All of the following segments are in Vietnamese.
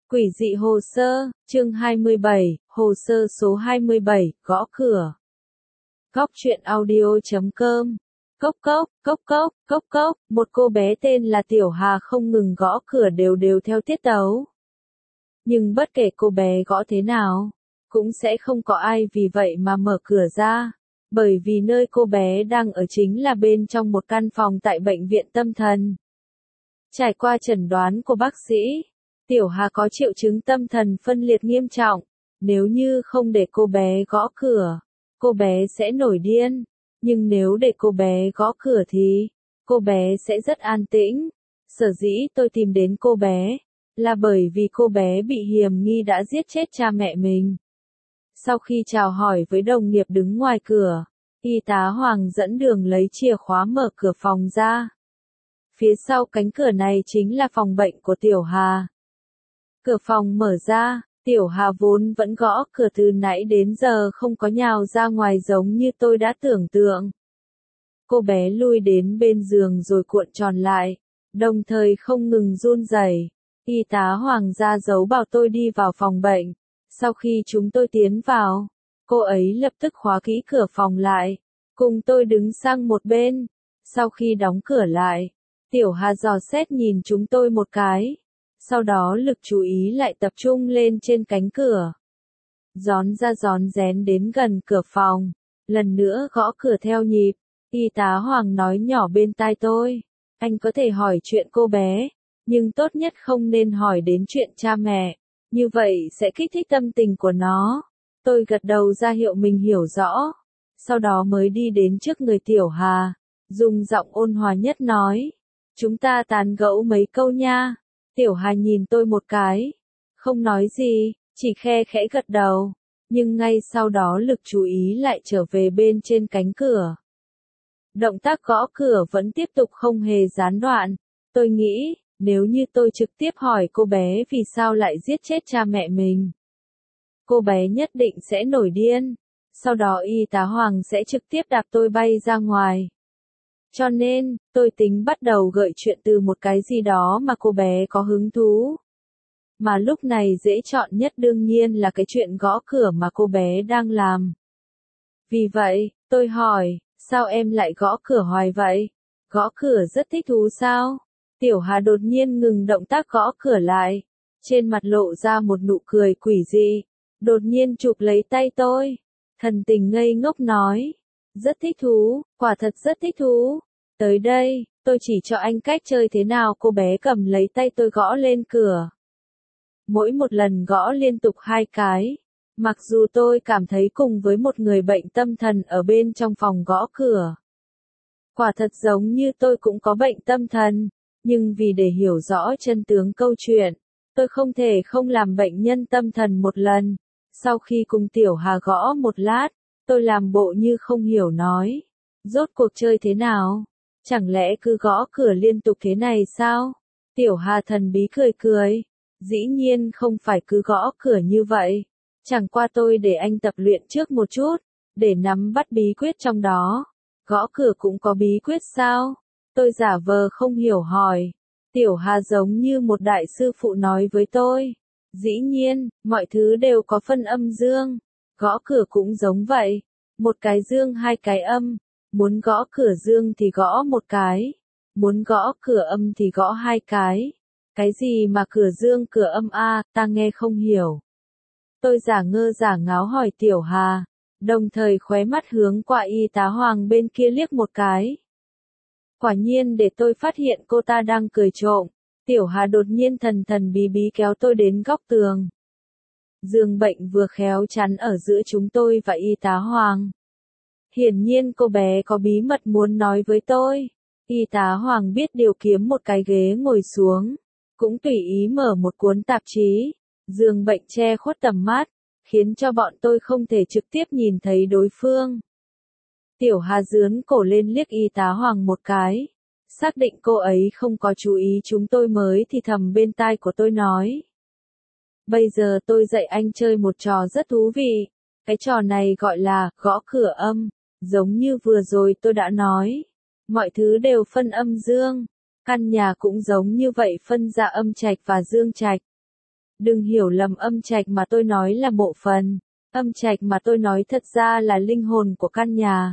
Quỷ dị hồ sơ, chương 27, hồ sơ số 27, gõ cửa. Góc truyện audio.com. Cốc cốc, cốc cốc, cốc cốc, một cô bé tên là Tiểu Hà không ngừng gõ cửa đều đều theo tiết tấu. Nhưng bất kể cô bé gõ thế nào, cũng sẽ không có ai vì vậy mà mở cửa ra, bởi vì nơi cô bé đang ở chính là bên trong một căn phòng tại bệnh viện tâm thần. Trải qua chẩn đoán của bác sĩ, Tiểu Hà có triệu chứng tâm thần phân liệt nghiêm trọng, nếu như không để cô bé gõ cửa, cô bé sẽ nổi điên, nhưng nếu để cô bé gõ cửa thì, cô bé sẽ rất an tĩnh. Sở dĩ tôi tìm đến cô bé, là bởi vì cô bé bị hiềm nghi đã giết chết cha mẹ mình. Sau khi chào hỏi với đồng nghiệp đứng ngoài cửa, y tá Hoàng dẫn đường lấy chìa khóa mở cửa phòng ra. Phía sau cánh cửa này chính là phòng bệnh của Tiểu Hà. Cửa phòng mở ra, Tiểu Hà vốn vẫn gõ cửa từ nãy đến giờ không có nhào ra ngoài giống như tôi đã tưởng tượng. Cô bé lui đến bên giường rồi cuộn tròn lại, đồng thời không ngừng run rẩy. Y tá Hoàng ra dấu bảo tôi đi vào phòng bệnh. Sau khi chúng tôi tiến vào, cô ấy lập tức khóa kỹ cửa phòng lại, cùng tôi đứng sang một bên. Sau khi đóng cửa lại, Tiểu Hà dò xét nhìn chúng tôi một cái. Sau đó lực chú ý lại tập trung lên trên cánh cửa. Rón ra rón rén đến gần cửa phòng, lần nữa gõ cửa theo nhịp. Y tá Hoàng nói nhỏ bên tai tôi, anh có thể hỏi chuyện cô bé, nhưng tốt nhất không nên hỏi đến chuyện cha mẹ, như vậy sẽ kích thích tâm tình của nó. Tôi gật đầu ra hiệu mình hiểu rõ, sau đó mới đi đến trước người Tiểu Hà, dùng giọng ôn hòa nhất nói, chúng ta tán gẫu mấy câu nha. Tiểu Hà nhìn tôi một cái, không nói gì, chỉ khe khẽ gật đầu, nhưng ngay sau đó lực chú ý lại trở về bên trên cánh cửa. Động tác gõ cửa vẫn tiếp tục không hề gián đoạn. Tôi nghĩ, nếu như tôi trực tiếp hỏi cô bé vì sao lại giết chết cha mẹ mình, cô bé nhất định sẽ nổi điên, sau đó y tá Hoàng sẽ trực tiếp đạp tôi bay ra ngoài. Cho nên, tôi tính bắt đầu gợi chuyện từ một cái gì đó mà cô bé có hứng thú. Mà lúc này dễ chọn nhất đương nhiên là cái chuyện gõ cửa mà cô bé đang làm. Vì vậy, tôi hỏi, sao em lại gõ cửa hoài vậy? Gõ cửa rất thích thú sao? Tiểu Hà đột nhiên ngừng động tác gõ cửa lại. Trên mặt lộ ra một nụ cười quỷ dị. Đột nhiên chụp lấy tay tôi. Thần tình ngây ngốc nói. Rất thích thú, quả thật rất thích thú. Tới đây, tôi chỉ cho anh cách chơi thế nào. Cô bé cầm lấy tay tôi gõ lên cửa. Mỗi một lần gõ liên tục 2 cái. Mặc dù tôi cảm thấy cùng với một người bệnh tâm thần ở bên trong phòng gõ cửa. Quả thật giống như tôi cũng có bệnh tâm thần, nhưng vì để hiểu rõ chân tướng câu chuyện, tôi không thể không làm bệnh nhân tâm thần một lần. Sau khi cùng Tiểu Hà gõ một lát, tôi làm bộ như không hiểu nói. Rốt cuộc chơi thế nào? Chẳng lẽ cứ gõ cửa liên tục thế này sao? Tiểu Hà thần bí cười cười. Dĩ nhiên không phải cứ gõ cửa như vậy. Chẳng qua tôi để anh tập luyện trước một chút, để nắm bắt bí quyết trong đó. Gõ cửa cũng có bí quyết sao? Tôi giả vờ không hiểu hỏi. Tiểu Hà giống như một đại sư phụ nói với tôi. Dĩ nhiên, mọi thứ đều có phân âm dương. Gõ cửa cũng giống vậy. Một cái dương 2 cái âm. Muốn gõ cửa dương thì gõ một cái. Muốn gõ cửa âm thì gõ 2 cái. Cái gì mà cửa dương cửa âm a, ta nghe không hiểu. Tôi giả ngơ giả ngáo hỏi Tiểu Hà, đồng thời khóe mắt hướng qua y tá Hoàng bên kia liếc một cái. Quả nhiên để tôi phát hiện cô ta đang cười trộm, Tiểu Hà đột nhiên thần thần bí bí kéo tôi đến góc tường. Giường bệnh vừa khéo chắn ở giữa chúng tôi và y tá Hoàng. Hiển nhiên cô bé có bí mật muốn nói với tôi. Y tá Hoàng biết điều kiếm một cái ghế ngồi xuống, cũng tùy ý mở một cuốn tạp chí. Giường bệnh che khuất tầm mắt, khiến cho bọn tôi không thể trực tiếp nhìn thấy đối phương. Tiểu Hà giướn cổ lên liếc y tá Hoàng một cái. Xác định cô ấy không có chú ý chúng tôi mới thì thầm bên tai của tôi nói. Bây giờ tôi dạy anh chơi một trò rất thú vị. Cái trò này gọi là gõ cửa âm. Giống như vừa rồi tôi đã nói. Mọi thứ đều phân âm dương. Căn nhà cũng giống như vậy phân ra âm trạch và dương trạch. Đừng hiểu lầm âm trạch mà tôi nói là mộ phần. Âm trạch mà tôi nói thật ra là linh hồn của căn nhà.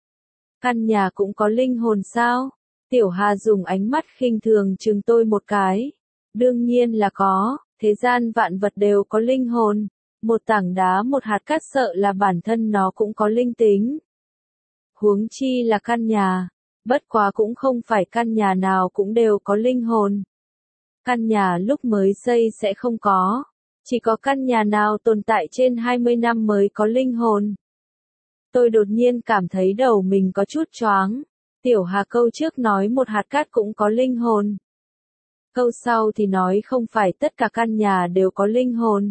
Căn nhà cũng có linh hồn sao? Tiểu Hà dùng ánh mắt khinh thường trừng tôi một cái. Đương nhiên là có, thế gian vạn vật đều có linh hồn. Một tảng đá một hạt cát sợ là bản thân nó cũng có linh tính. Huống chi là căn nhà. Bất quá cũng không phải căn nhà nào cũng đều có linh hồn. Căn nhà lúc mới xây sẽ không có. Chỉ có căn nhà nào tồn tại trên 20 năm mới có linh hồn. Tôi đột nhiên cảm thấy đầu mình có chút choáng. Tiểu Hà câu trước nói một hạt cát cũng có linh hồn. Câu sau thì nói không phải tất cả căn nhà đều có linh hồn.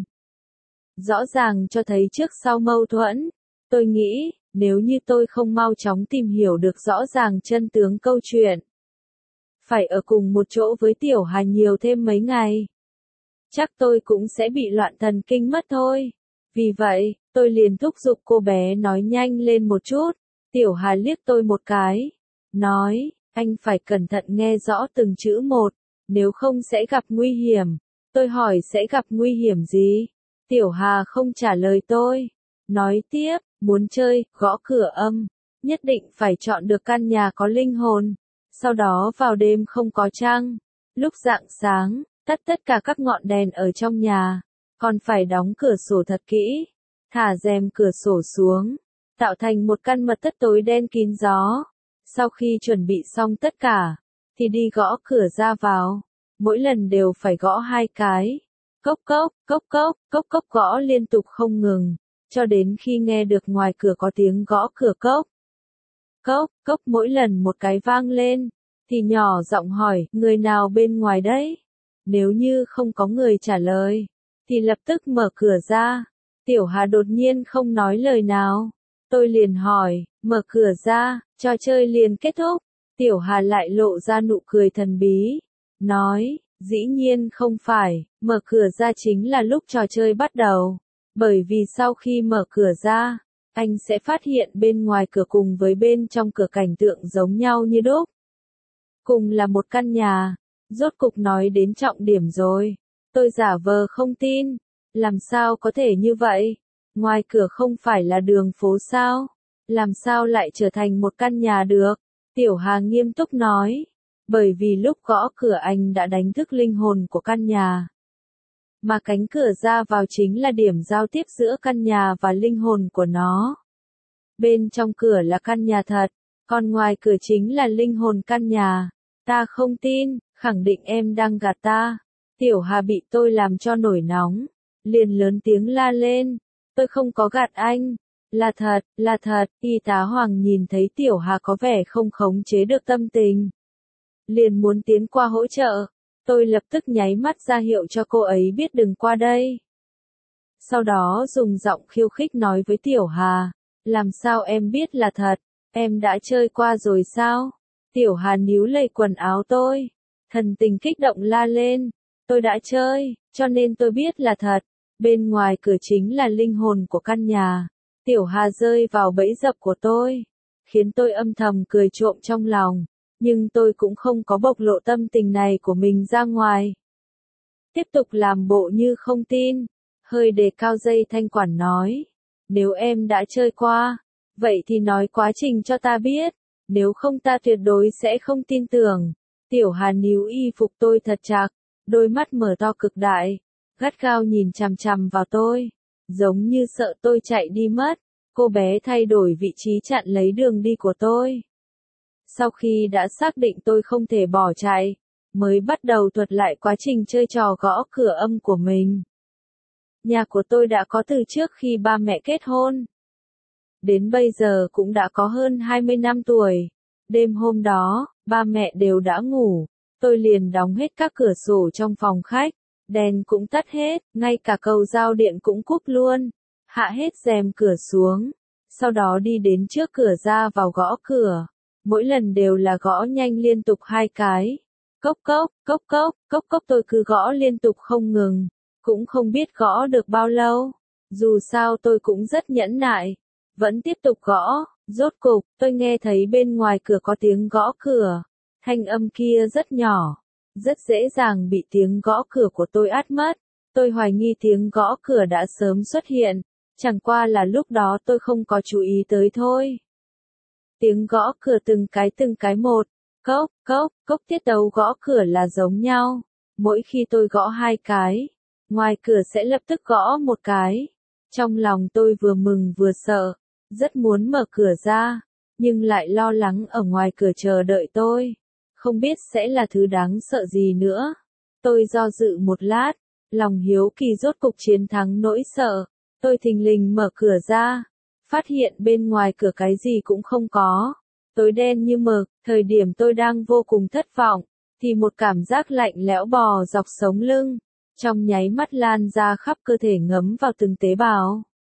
Rõ ràng cho thấy trước sau mâu thuẫn. Tôi nghĩ, nếu như tôi không mau chóng tìm hiểu được rõ ràng chân tướng câu chuyện. Phải ở cùng một chỗ với Tiểu Hà nhiều thêm mấy ngày. Chắc tôi cũng sẽ bị loạn thần kinh mất thôi. Vì vậy, tôi liền thúc giục cô bé nói nhanh lên một chút. Tiểu Hà liếc tôi một cái. Nói, anh phải cẩn thận nghe rõ từng chữ một. Nếu không sẽ gặp nguy hiểm. Tôi hỏi sẽ gặp nguy hiểm gì? Tiểu Hà không trả lời tôi. Nói tiếp, muốn chơi, gõ cửa âm. Nhất định phải chọn được căn nhà có linh hồn. Sau đó vào đêm không có trăng. Lúc rạng sáng, tắt tất cả các ngọn đèn ở trong nhà. Còn phải đóng cửa sổ thật kỹ. Thả rèm cửa sổ xuống. Tạo thành một căn mật thất tối đen kín gió. Sau khi chuẩn bị xong tất cả, thì đi gõ cửa ra vào. Mỗi lần đều phải gõ 2 cái. Cốc cốc, cốc cốc, cốc cốc gõ liên tục không ngừng. Cho đến khi nghe được ngoài cửa có tiếng gõ cửa cốc. Cốc, cốc mỗi lần một cái vang lên. Thì nhỏ giọng hỏi, người nào bên ngoài đấy? Nếu như không có người trả lời, thì lập tức mở cửa ra. Tiểu Hà đột nhiên không nói lời nào. Tôi liền hỏi, mở cửa ra, trò chơi liền kết thúc. Tiểu Hà lại lộ ra nụ cười thần bí. Nói, dĩ nhiên không phải, mở cửa ra chính là lúc trò chơi bắt đầu. Bởi vì sau khi mở cửa ra, anh sẽ phát hiện bên ngoài cửa cùng với bên trong cửa cảnh tượng giống nhau như đúc. Cùng là một căn nhà. Rốt cục nói đến trọng điểm rồi. Tôi giả vờ không tin. Làm sao có thể như vậy? Ngoài cửa không phải là đường phố sao? Làm sao lại trở thành một căn nhà được? Tiểu Hà nghiêm túc nói. Bởi vì lúc gõ cửa anh đã đánh thức linh hồn của căn nhà. Mà cánh cửa ra vào chính là điểm giao tiếp giữa căn nhà và linh hồn của nó. Bên trong cửa là căn nhà thật, còn ngoài cửa chính là linh hồn căn nhà. Ta không tin, khẳng định em đang gạt ta. Tiểu Hà bị tôi làm cho nổi nóng, liền lớn tiếng la lên. Tôi không có gạt anh. Là thật, là thật. Y tá Hoàng nhìn thấy Tiểu Hà có vẻ không khống chế được tâm tình. Liền muốn tiến qua hỗ trợ. Tôi lập tức nháy mắt ra hiệu cho cô ấy biết đừng qua đây. Sau đó dùng giọng khiêu khích nói với Tiểu Hà. Làm sao em biết là thật? Em đã chơi qua rồi sao? Tiểu Hà níu lấy quần áo tôi. Thần tình kích động la lên. Tôi đã chơi, cho nên tôi biết là thật. Bên ngoài cửa chính là linh hồn của căn nhà. Tiểu Hà rơi vào bẫy dập của tôi. Khiến tôi âm thầm cười trộm trong lòng. Nhưng tôi cũng không có bộc lộ tâm tình này của mình ra ngoài. Tiếp tục làm bộ như không tin. Hơi đề cao dây thanh quản nói. Nếu em đã chơi qua, vậy thì nói quá trình cho ta biết. Nếu không ta tuyệt đối sẽ không tin tưởng. Tiểu Hà níu y phục tôi thật chặt. Đôi mắt mở to cực đại. Gắt gao nhìn chằm chằm vào tôi. Giống như sợ tôi chạy đi mất. Cô bé thay đổi vị trí chặn lấy đường đi của tôi. Sau khi đã xác định tôi không thể bỏ chạy, mới bắt đầu thuật lại quá trình chơi trò gõ cửa âm của mình. Nhà của tôi đã có từ trước khi ba mẹ kết hôn. Đến bây giờ cũng đã có hơn 20 năm tuổi. Đêm hôm đó, ba mẹ đều đã ngủ. Tôi liền đóng hết các cửa sổ trong phòng khách. Đèn cũng tắt hết, ngay cả cầu giao điện cũng cúp luôn. Hạ hết rèm cửa xuống. Sau đó đi đến trước cửa ra vào gõ cửa. Mỗi lần đều là gõ nhanh liên tục 2 cái. Cốc cốc, cốc cốc, cốc cốc tôi cứ gõ liên tục không ngừng. Cũng không biết gõ được bao lâu. Dù sao tôi cũng rất nhẫn nại. Vẫn tiếp tục gõ. Rốt cục, tôi nghe thấy bên ngoài cửa có tiếng gõ cửa. Thanh âm kia rất nhỏ. Rất dễ dàng bị tiếng gõ cửa của tôi át mất. Tôi hoài nghi tiếng gõ cửa đã sớm xuất hiện, chẳng qua là lúc đó tôi không có chú ý tới thôi. Tiếng gõ cửa từng cái một, cốc, cốc, cốc tiết tấu gõ cửa là giống nhau. Mỗi khi tôi gõ 2 cái, ngoài cửa sẽ lập tức gõ 1 cái. Trong lòng tôi vừa mừng vừa sợ, rất muốn mở cửa ra, nhưng lại lo lắng ở ngoài cửa chờ đợi tôi. Không biết sẽ là thứ đáng sợ gì nữa. Tôi do dự một lát, lòng hiếu kỳ rốt cục chiến thắng nỗi sợ. Tôi thình lình mở cửa ra, phát hiện bên ngoài cửa cái gì cũng không có. Tối đen như mực, thời điểm tôi đang vô cùng thất vọng, thì một cảm giác lạnh lẽo bò dọc sống lưng, trong nháy mắt lan ra khắp cơ thể ngấm vào từng tế bào.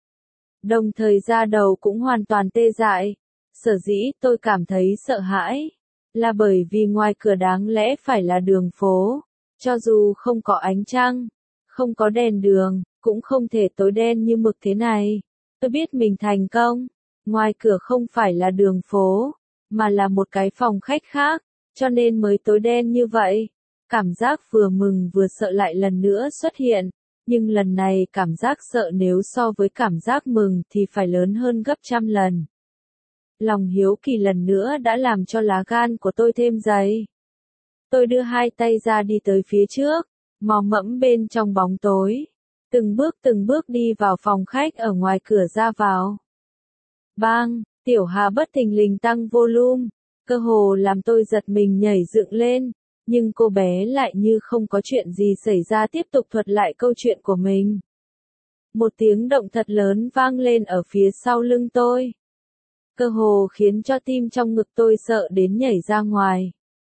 Đồng thời da đầu cũng hoàn toàn tê dại. Sở dĩ tôi cảm thấy sợ hãi, là bởi vì ngoài cửa đáng lẽ phải là đường phố, cho dù không có ánh trăng, không có đèn đường, cũng không thể tối đen như mực thế này. Tôi biết mình thành công, ngoài cửa không phải là đường phố, mà là một cái phòng khách khác, cho nên mới tối đen như vậy. Cảm giác vừa mừng vừa sợ lại lần nữa xuất hiện, nhưng lần này cảm giác sợ nếu so với cảm giác mừng thì phải lớn hơn gấp trăm lần. Lòng hiếu kỳ lần nữa đã làm cho lá gan của tôi thêm dày. Tôi đưa 2 tay ra đi tới phía trước, mò mẫm bên trong bóng tối, từng bước đi vào phòng khách ở ngoài cửa ra vào. Bang, Tiểu Hà bất thình lình tăng volume, cơ hồ làm tôi giật mình nhảy dựng lên, nhưng cô bé lại như không có chuyện gì xảy ra tiếp tục thuật lại câu chuyện của mình. Một tiếng động thật lớn vang lên ở phía sau lưng tôi. Cơ hồ khiến cho tim trong ngực tôi sợ đến nhảy ra ngoài.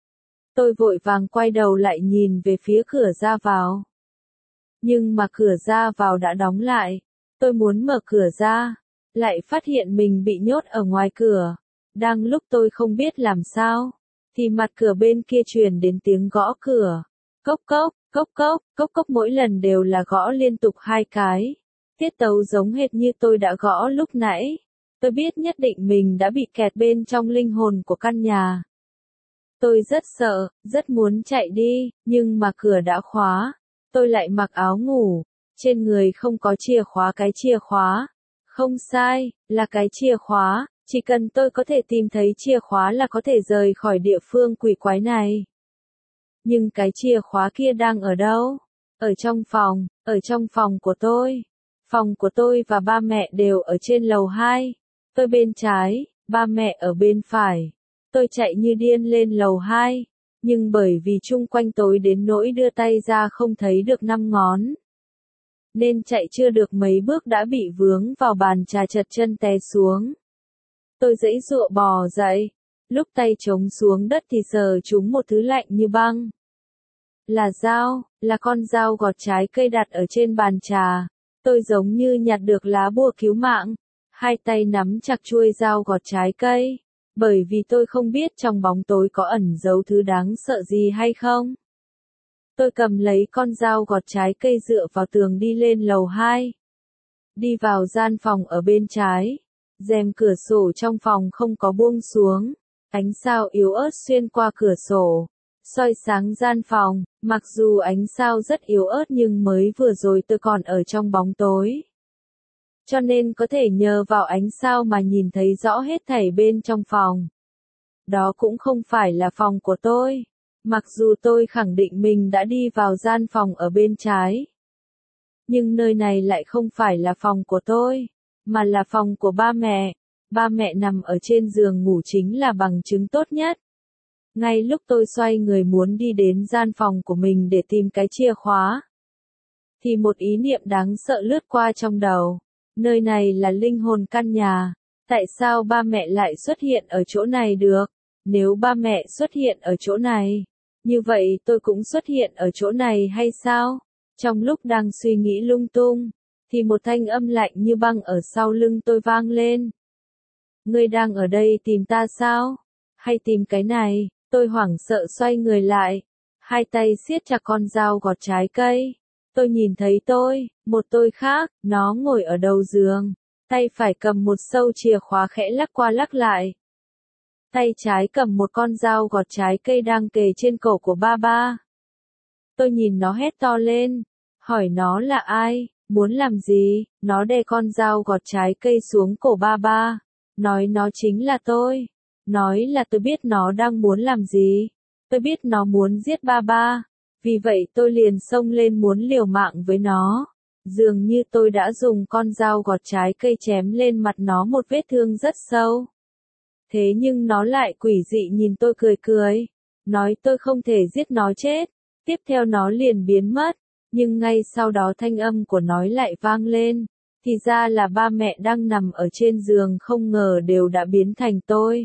Tôi vội vàng quay đầu lại nhìn về phía cửa ra vào. Nhưng mà cửa ra vào đã đóng lại. Tôi muốn mở cửa ra, lại phát hiện mình bị nhốt ở ngoài cửa. Đang lúc tôi không biết làm sao, thì mặt cửa bên kia truyền đến tiếng gõ cửa. Cốc cốc, cốc cốc, cốc cốc, mỗi lần đều là gõ liên tục 2 cái. Tiết tấu giống hệt như tôi đã gõ lúc nãy. Tôi biết nhất định mình đã bị kẹt bên trong linh hồn của căn nhà. Tôi rất sợ, rất muốn chạy đi, nhưng mà cửa đã khóa. Tôi lại mặc áo ngủ, trên người không có chìa khóa, cái chìa khóa. Không sai, là cái chìa khóa, chỉ cần tôi có thể tìm thấy chìa khóa là có thể rời khỏi địa phương quỷ quái này. Nhưng cái chìa khóa kia đang ở đâu? Ở trong phòng của tôi. Phòng của tôi và ba mẹ đều ở trên lầu 2. Tôi bên trái, ba mẹ ở bên phải. Tôi chạy như điên lên lầu 2, nhưng bởi vì chung quanh tối đến nỗi đưa tay ra không thấy được 5 ngón. Nên chạy chưa được mấy bước đã bị vướng vào bàn trà, chật chân té xuống. Tôi giãy giụa bò dậy, lúc tay chống xuống đất thì sờ trúng một thứ lạnh như băng. Là dao, là con dao gọt trái cây đặt ở trên bàn trà. Tôi giống như nhặt được lá bùa cứu mạng, 2 tay nắm chặt chuôi dao gọt trái cây, bởi vì tôi không biết trong bóng tối có ẩn giấu thứ đáng sợ gì hay không. Tôi cầm lấy con dao gọt trái cây dựa vào tường đi lên lầu 2. Đi vào gian phòng ở bên trái. Rèm cửa sổ trong phòng không có buông xuống. Ánh sao yếu ớt xuyên qua cửa sổ, soi sáng gian phòng. Mặc dù ánh sao rất yếu ớt nhưng mới vừa rồi tôi còn ở trong bóng tối. Cho nên có thể nhờ vào ánh sao mà nhìn thấy rõ hết thảy bên trong phòng. Đó cũng không phải là phòng của tôi. Mặc dù tôi khẳng định mình đã đi vào gian phòng ở bên trái. Nhưng nơi này lại không phải là phòng của tôi, mà là phòng của ba mẹ. Ba mẹ nằm ở trên giường ngủ chính là bằng chứng tốt nhất. Ngay lúc tôi xoay người muốn đi đến gian phòng của mình để tìm cái chìa khóa, thì một ý niệm đáng sợ lướt qua trong đầu. Nơi này là linh hồn căn nhà. Tại sao ba mẹ lại xuất hiện ở chỗ này được? Nếu ba mẹ xuất hiện ở chỗ này, như vậy tôi cũng xuất hiện ở chỗ này hay sao? Trong lúc đang suy nghĩ lung tung, thì một thanh âm lạnh như băng ở sau lưng tôi vang lên. Ngươi đang ở đây tìm ta sao? Hay tìm cái này? Tôi hoảng sợ xoay người lại. 2 tay siết chặt con dao gọt trái cây. Tôi nhìn thấy một tôi khác, nó ngồi ở đầu giường. Tay phải cầm một sâu chìa khóa khẽ lắc qua lắc lại. Tay trái cầm một con dao gọt trái cây đang kề trên cổ của ba ba. Tôi nhìn nó hét to lên. hỏi nó là ai, muốn làm gì, nó đè con dao gọt trái cây xuống cổ ba ba, nói nó chính là tôi, nói là tôi biết nó đang muốn làm gì, tôi biết nó muốn giết ba ba, vì vậy tôi liền xông lên muốn liều mạng với nó, dường như tôi đã dùng con dao gọt trái cây chém lên mặt nó một vết thương rất sâu. Thế nhưng nó lại quỷ dị nhìn tôi cười cười, nói tôi không thể giết nó chết, tiếp theo nó liền biến mất, nhưng ngay sau đó thanh âm của nó lại vang lên, thì ra là ba mẹ đang nằm ở trên giường không ngờ đều đã biến thành tôi.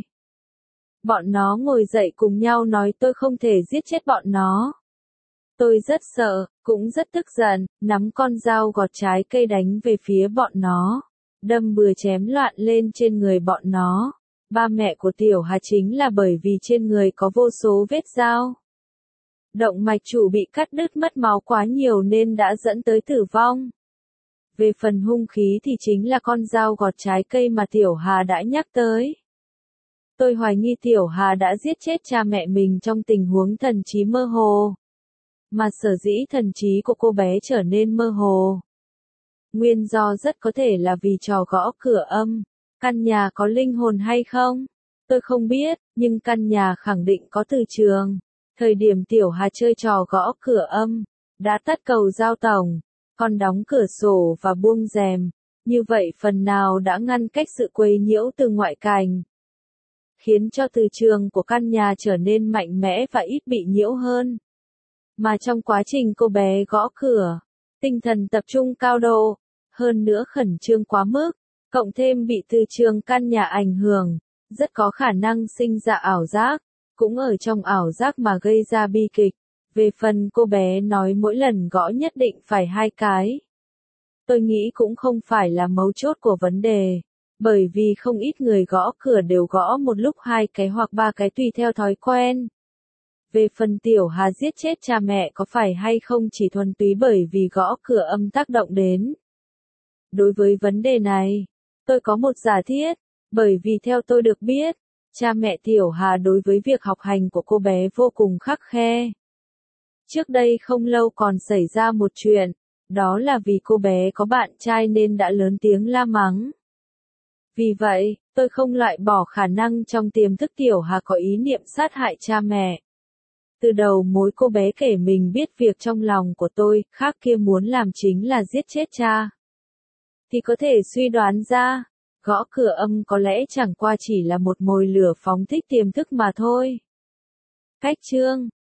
Bọn nó ngồi dậy cùng nhau nói tôi không thể giết chết bọn nó. Tôi rất sợ, cũng rất tức giận, nắm con dao gọt trái cây đánh về phía bọn nó, đâm bừa chém loạn lên trên người bọn nó. Ba mẹ của Tiểu Hà chính là bởi vì trên người có vô số vết dao. Động mạch chủ bị cắt đứt mất máu quá nhiều nên đã dẫn tới tử vong. Về phần hung khí thì chính là con dao gọt trái cây mà Tiểu Hà đã nhắc tới. Tôi hoài nghi Tiểu Hà đã giết chết cha mẹ mình trong tình huống thần trí mơ hồ. Mà sở dĩ thần trí của cô bé trở nên mơ hồ. Nguyên do rất có thể là vì trò gõ cửa âm. Căn nhà có linh hồn hay không? Tôi không biết, nhưng căn nhà khẳng định có từ trường. Thời điểm Tiểu Hà chơi trò gõ cửa âm, đã tắt cầu giao tổng, còn đóng cửa sổ và buông rèm. Như vậy phần nào đã ngăn cách sự quấy nhiễu từ ngoại cảnh. Khiến cho từ trường của căn nhà trở nên mạnh mẽ và ít bị nhiễu hơn. Mà trong quá trình cô bé gõ cửa, tinh thần tập trung cao độ, hơn nữa khẩn trương quá mức, cộng thêm bị từ trường căn nhà ảnh hưởng, rất có khả năng sinh ra ảo giác, cũng ở trong ảo giác mà gây ra bi kịch. Về phần cô bé nói mỗi lần gõ nhất định phải 2 cái. Tôi nghĩ cũng không phải là mấu chốt của vấn đề, bởi vì không ít người gõ cửa đều gõ một lúc 2 cái hoặc 3 cái tùy theo thói quen. Về phần Tiểu Hà giết chết cha mẹ có phải hay không chỉ thuần túy bởi vì gõ cửa âm tác động đến. Đối với vấn đề này, tôi có một giả thiết, bởi vì theo tôi được biết, cha mẹ Tiểu Hà đối với việc học hành của cô bé vô cùng khắt khe. Trước đây không lâu còn xảy ra một chuyện, đó là vì cô bé có bạn trai nên đã lớn tiếng la mắng. Vì vậy, tôi không loại bỏ khả năng trong tiềm thức Tiểu Hà có ý niệm sát hại cha mẹ. Từ đầu mối cô bé kể mình biết việc trong lòng của tôi, khác kia muốn làm chính là giết chết cha. Thì có thể suy đoán ra, gõ cửa âm có lẽ chẳng qua chỉ là một mồi lửa phóng thích tiềm thức mà thôi. Cách chương